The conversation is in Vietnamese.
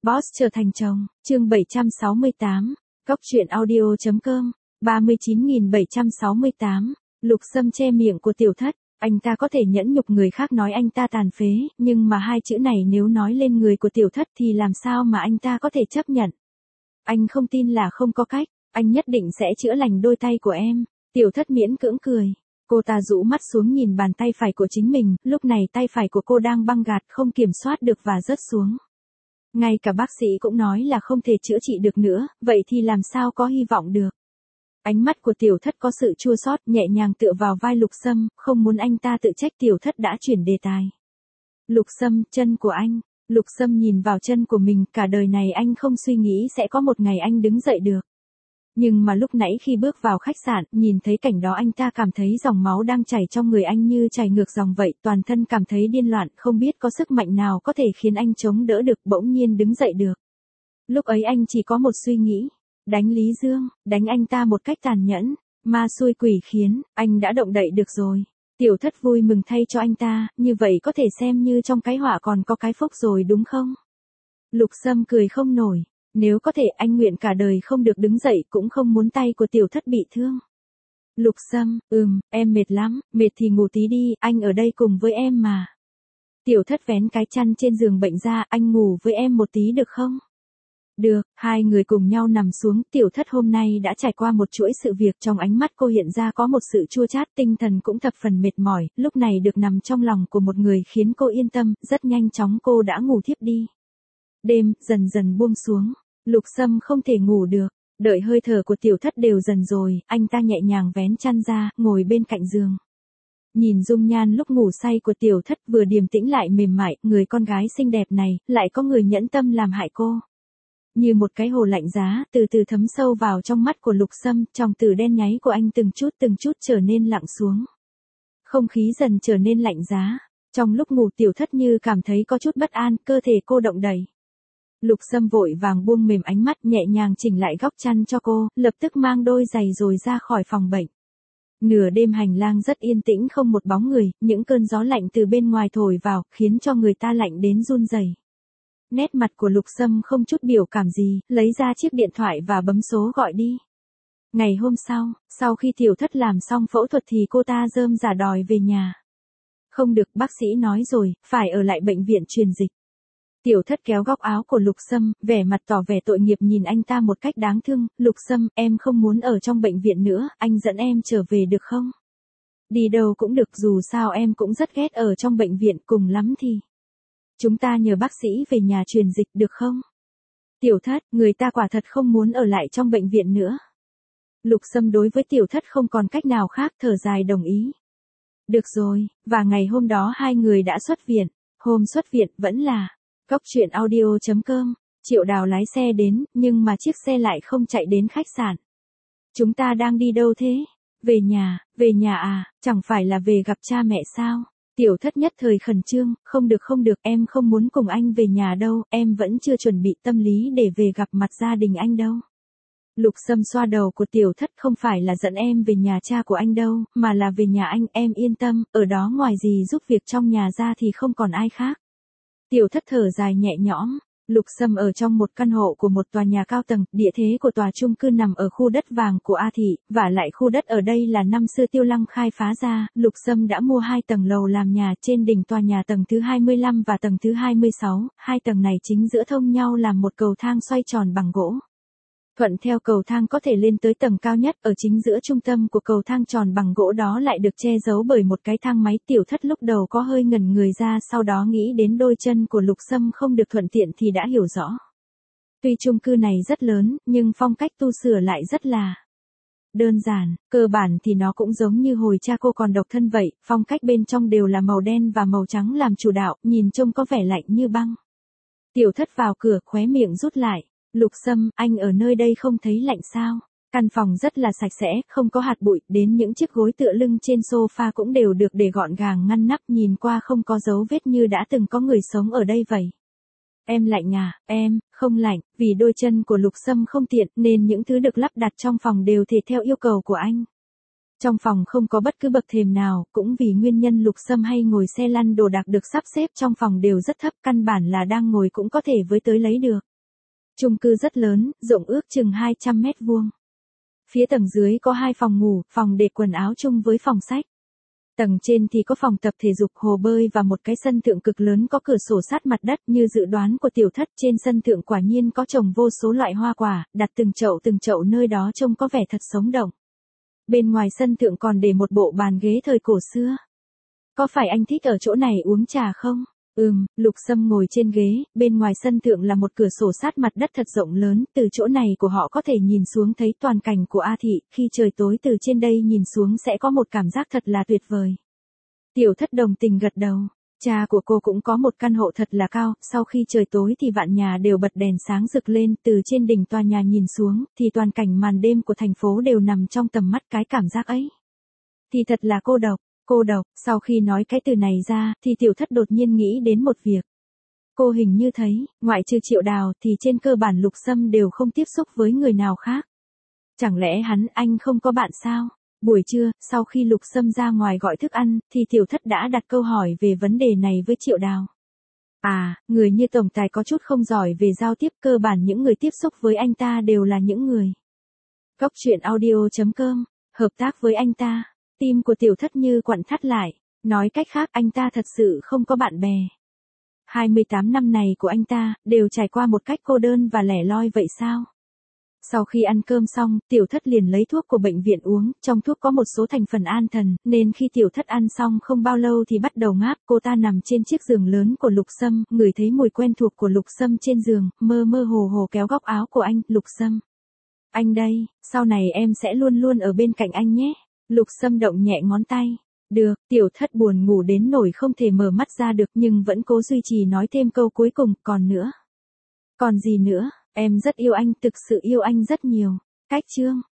Boss trở thành chồng, chương 768, Cóc truyện audio.com, 39.768, Lục Sâm che miệng của Tiểu Thất, anh ta có thể nhẫn nhục người khác nói anh ta tàn phế, nhưng mà hai chữ này nếu nói lên người của Tiểu Thất thì làm sao mà anh ta có thể chấp nhận. Anh không tin là không có cách, anh nhất định sẽ chữa lành đôi tay của em. Tiểu Thất miễn cưỡng cười. Cô ta rũ mắt xuống nhìn bàn tay phải của chính mình, lúc này tay phải của cô đang băng gạt không kiểm soát được và rớt xuống. Ngay cả bác sĩ cũng nói là không thể chữa trị được nữa, vậy thì làm sao có hy vọng được. Ánh mắt của Tiểu Thất có sự chua xót, nhẹ nhàng tựa vào vai Lục Sâm, không muốn anh ta tự trách. Tiểu Thất đã chuyển đề tài. Lục Sâm, chân của anh. Lục Sâm nhìn vào chân của mình, cả đời này anh không suy nghĩ sẽ có một ngày anh đứng dậy được. Nhưng mà lúc nãy khi bước vào khách sạn, nhìn thấy cảnh đó anh ta cảm thấy dòng máu đang chảy trong người anh như chảy ngược dòng vậy, toàn thân cảm thấy điên loạn, không biết có sức mạnh nào có thể khiến anh chống đỡ được, bỗng nhiên đứng dậy được. Lúc ấy anh chỉ có một suy nghĩ, đánh Lý Dương, đánh anh ta một cách tàn nhẫn, ma xui quỷ khiến, anh đã động đậy được rồi. Tiểu Thất vui mừng thay cho anh ta, như vậy có thể xem như trong cái họa còn có cái phúc rồi đúng không? Lục Sâm cười không nổi. Nếu có thể anh nguyện cả đời không được đứng dậy cũng không muốn tay của Tiểu Thất bị thương. Lục Sâm, em mệt lắm, mệt thì ngủ tí đi, anh ở đây cùng với em mà. Tiểu Thất vén cái chăn trên giường bệnh ra, anh ngủ với em một tí được không? Được, hai người cùng nhau nằm xuống. Tiểu Thất hôm nay đã trải qua một chuỗi sự việc, trong ánh mắt cô hiện ra có một sự chua chát, tinh thần cũng thập phần mệt mỏi, lúc này được nằm trong lòng của một người khiến cô yên tâm, rất nhanh chóng cô đã ngủ thiếp đi. Đêm dần dần buông xuống. Lục Sâm không thể ngủ được, đợi hơi thở của Tiểu Thất đều dần rồi, anh ta nhẹ nhàng vén chăn ra, ngồi bên cạnh giường. Nhìn dung nhan lúc ngủ say của Tiểu Thất vừa điềm tĩnh lại mềm mại, người con gái xinh đẹp này, lại có người nhẫn tâm làm hại cô. Như một cái hồ lạnh giá, từ từ thấm sâu vào trong mắt của Lục Sâm, trong từ đen nháy của anh từng chút trở nên lặng xuống. Không khí dần trở nên lạnh giá, trong lúc ngủ Tiểu Thất như cảm thấy có chút bất an, cơ thể cô động đậy. Lục Sâm vội vàng buông mềm ánh mắt, nhẹ nhàng chỉnh lại góc chăn cho cô, lập tức mang đôi giày rồi ra khỏi phòng bệnh. Nửa đêm hành lang rất yên tĩnh, không một bóng người, những cơn gió lạnh từ bên ngoài thổi vào, khiến cho người ta lạnh đến run rẩy. Nét mặt của Lục Sâm không chút biểu cảm gì, lấy ra chiếc điện thoại và bấm số gọi đi. Ngày hôm sau khi Tiểu Thất làm xong phẫu thuật thì cô ta rơm rả đòi về nhà. Không được, bác sĩ nói rồi, phải ở lại bệnh viện truyền dịch. Tiểu Thất kéo góc áo của Lục Sâm, vẻ mặt tỏ vẻ tội nghiệp nhìn anh ta một cách đáng thương. Lục Sâm, em không muốn ở trong bệnh viện nữa, anh dẫn em trở về được không? Đi đâu cũng được, dù sao em cũng rất ghét ở trong bệnh viện, cùng lắm thì chúng ta nhờ bác sĩ về nhà truyền dịch được không? Tiểu Thất, người ta quả thật không muốn ở lại trong bệnh viện nữa. Lục Sâm đối với Tiểu Thất không còn cách nào khác, thở dài đồng ý. Được rồi, và ngày hôm đó hai người đã xuất viện. Hôm xuất viện vẫn là Cóc truyện audio.com, Triệu Đào lái xe đến, nhưng mà chiếc xe lại không chạy đến khách sạn. Chúng ta đang đi đâu thế? Về nhà à, chẳng phải là về gặp cha mẹ sao? Tiểu Thất nhất thời khẩn trương, không được, em không muốn cùng anh về nhà đâu, em vẫn chưa chuẩn bị tâm lý để về gặp mặt gia đình anh đâu. Lục Sâm xoa đầu của Tiểu Thất, không phải là dẫn em về nhà cha của anh đâu, mà là về nhà anh, em yên tâm, ở đó ngoài gì giúp việc trong nhà ra thì không còn ai khác. Tiểu Thất thở dài nhẹ nhõm. Lục Sâm ở trong một căn hộ của một tòa nhà cao tầng, địa thế của tòa chung cư nằm ở khu đất vàng của A Thị, và lại khu đất ở đây là năm xưa Tiêu Lăng khai phá ra. Lục Sâm đã mua 2 tầng lầu làm nhà, trên đỉnh tòa nhà tầng thứ 25 và tầng thứ 26, 2 tầng này chính giữa thông nhau làm một cầu thang xoay tròn bằng gỗ. Thuận theo cầu thang có thể lên tới tầng cao nhất, ở chính giữa trung tâm của cầu thang tròn bằng gỗ đó lại được che giấu bởi một cái thang máy. Tiểu Thất lúc đầu có hơi ngẩn người ra, sau đó nghĩ đến đôi chân của Lục Sâm không được thuận tiện thì đã hiểu rõ. Tuy chung cư này rất lớn, nhưng phong cách tu sửa lại rất là đơn giản, cơ bản thì nó cũng giống như hồi cha cô còn độc thân vậy, phong cách bên trong đều là màu đen và màu trắng làm chủ đạo, nhìn trông có vẻ lạnh như băng. Tiểu Thất vào cửa, khóe miệng rút lại. Lục Sâm, anh ở nơi đây không thấy lạnh sao? Căn phòng rất là sạch sẽ, không có hạt bụi, đến những chiếc gối tựa lưng trên sofa cũng đều được để gọn gàng ngăn nắp, nhìn qua không có dấu vết như đã từng có người sống ở đây vậy. Em lạnh à? Em không lạnh, vì đôi chân của Lục Sâm không tiện nên những thứ được lắp đặt trong phòng đều thể theo yêu cầu của anh. Trong phòng không có bất cứ bậc thềm nào, cũng vì nguyên nhân Lục Sâm hay ngồi xe lăn, đồ đạc được sắp xếp trong phòng đều rất thấp, căn bản là đang ngồi cũng có thể với tới lấy được. Chung cư rất lớn, rộng ước chừng 200 mét vuông. Phía tầng dưới có 2 phòng ngủ, phòng để quần áo chung với phòng sách. Tầng trên thì có phòng tập thể dục, hồ bơi và một cái sân thượng cực lớn có cửa sổ sát mặt đất. Như dự đoán của Tiểu Thất, trên sân thượng quả nhiên có trồng vô số loại hoa quả, đặt từng chậu nơi đó trông có vẻ thật sống động. Bên ngoài sân thượng còn để một bộ bàn ghế thời cổ xưa. Có phải anh thích ở chỗ này uống trà không? Lục Sâm ngồi trên ghế, bên ngoài sân thượng là một cửa sổ sát mặt đất thật rộng lớn, từ chỗ này của họ có thể nhìn xuống thấy toàn cảnh của A Thị, khi trời tối từ trên đây nhìn xuống sẽ có một cảm giác thật là tuyệt vời. Tiểu Thất đồng tình gật đầu, cha của cô cũng có một căn hộ thật là cao, sau khi trời tối thì vạn nhà đều bật đèn sáng rực lên, từ trên đỉnh tòa nhà nhìn xuống, thì toàn cảnh màn đêm của thành phố đều nằm trong tầm mắt. Cái cảm giác ấy thì thật là cô độc. Cô độc, sau khi nói cái từ này ra, thì Tiểu Thất đột nhiên nghĩ đến một việc. Cô hình như thấy, ngoại trừ Triệu Đào thì trên cơ bản Lục Sâm đều không tiếp xúc với người nào khác. Chẳng lẽ anh không có bạn sao? Buổi trưa, sau khi Lục Sâm ra ngoài gọi thức ăn, thì Tiểu Thất đã đặt câu hỏi về vấn đề này với Triệu Đào. Người như tổng tài có chút không giỏi về giao tiếp, cơ bản những người tiếp xúc với anh ta đều là những người. Góc truyện audio.com, hợp tác với anh ta. Tim của Tiểu Thất như quặn thắt lại, nói cách khác anh ta thật sự không có bạn bè. 28 năm này của anh ta, đều trải qua một cách cô đơn và lẻ loi vậy sao? Sau khi ăn cơm xong, Tiểu Thất liền lấy thuốc của bệnh viện uống, trong thuốc có một số thành phần an thần, nên khi Tiểu Thất ăn xong không bao lâu thì bắt đầu ngáp. Cô ta nằm trên chiếc giường lớn của Lục Sâm, ngửi thấy mùi quen thuộc của Lục Sâm trên giường, mơ mơ hồ hồ kéo góc áo của anh. Lục Sâm, anh đây, sau này em sẽ luôn luôn ở bên cạnh anh nhé. Lục Sâm động nhẹ ngón tay. Được, Tiểu Thất buồn ngủ đến nỗi không thể mở mắt ra được nhưng vẫn cố duy trì nói thêm câu cuối cùng, còn nữa. Còn gì nữa, em rất yêu anh, thực sự yêu anh rất nhiều. Cách chương.